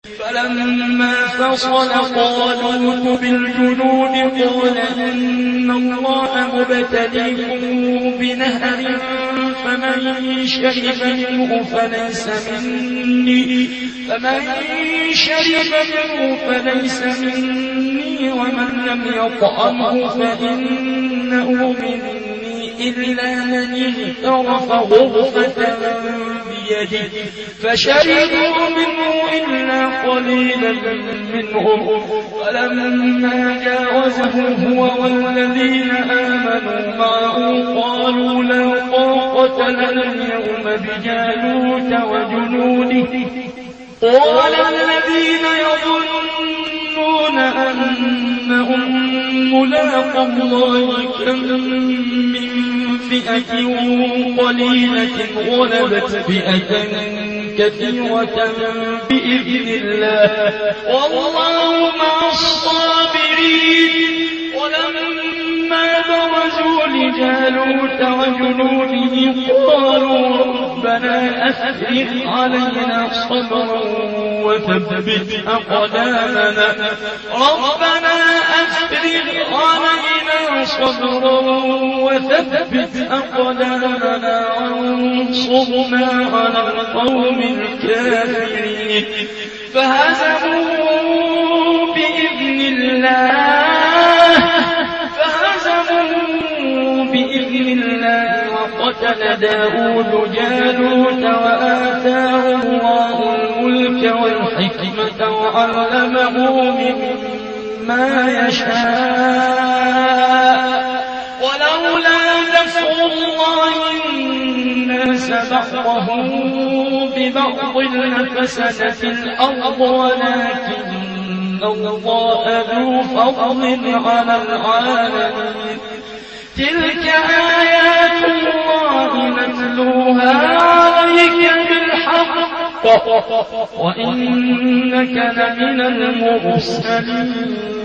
فلما فصل طالوت بالجنود قال إن الله مبتليكم بنهر فمن شرب منه فليس مني ومن لم يطعمه فإنه مني إلا من اغترف غرفة بيده فشربوا منه إلا قليلا منهم فلما جاوزه هو والذين آمنوا معه قالوا لا طاقة لنا اليوم بجالوت وجنوده قال الذين يظنون أنهم ملاقو الله كم من فئة قليلة غلبت فئة كثيرة بإذن الله والله مع الصابرين ولما برزوا لجالوت وجنوده قالوا ربنا أفرغ علينا صبرا وثبت أقدامنا وانصرنا على القوم الكافرين فهزموا بإذن الله وقتل داود جالوت وآتاه الله الملك والحكمة وعلمه مما يشاء ولولا دفع الله الناس بعضهم ببعض لفسدت الأرض ولكن الله ذو فضل على العالمين تلك آيات الله نتلوها عليك بالحق وإنك لمن المرسلين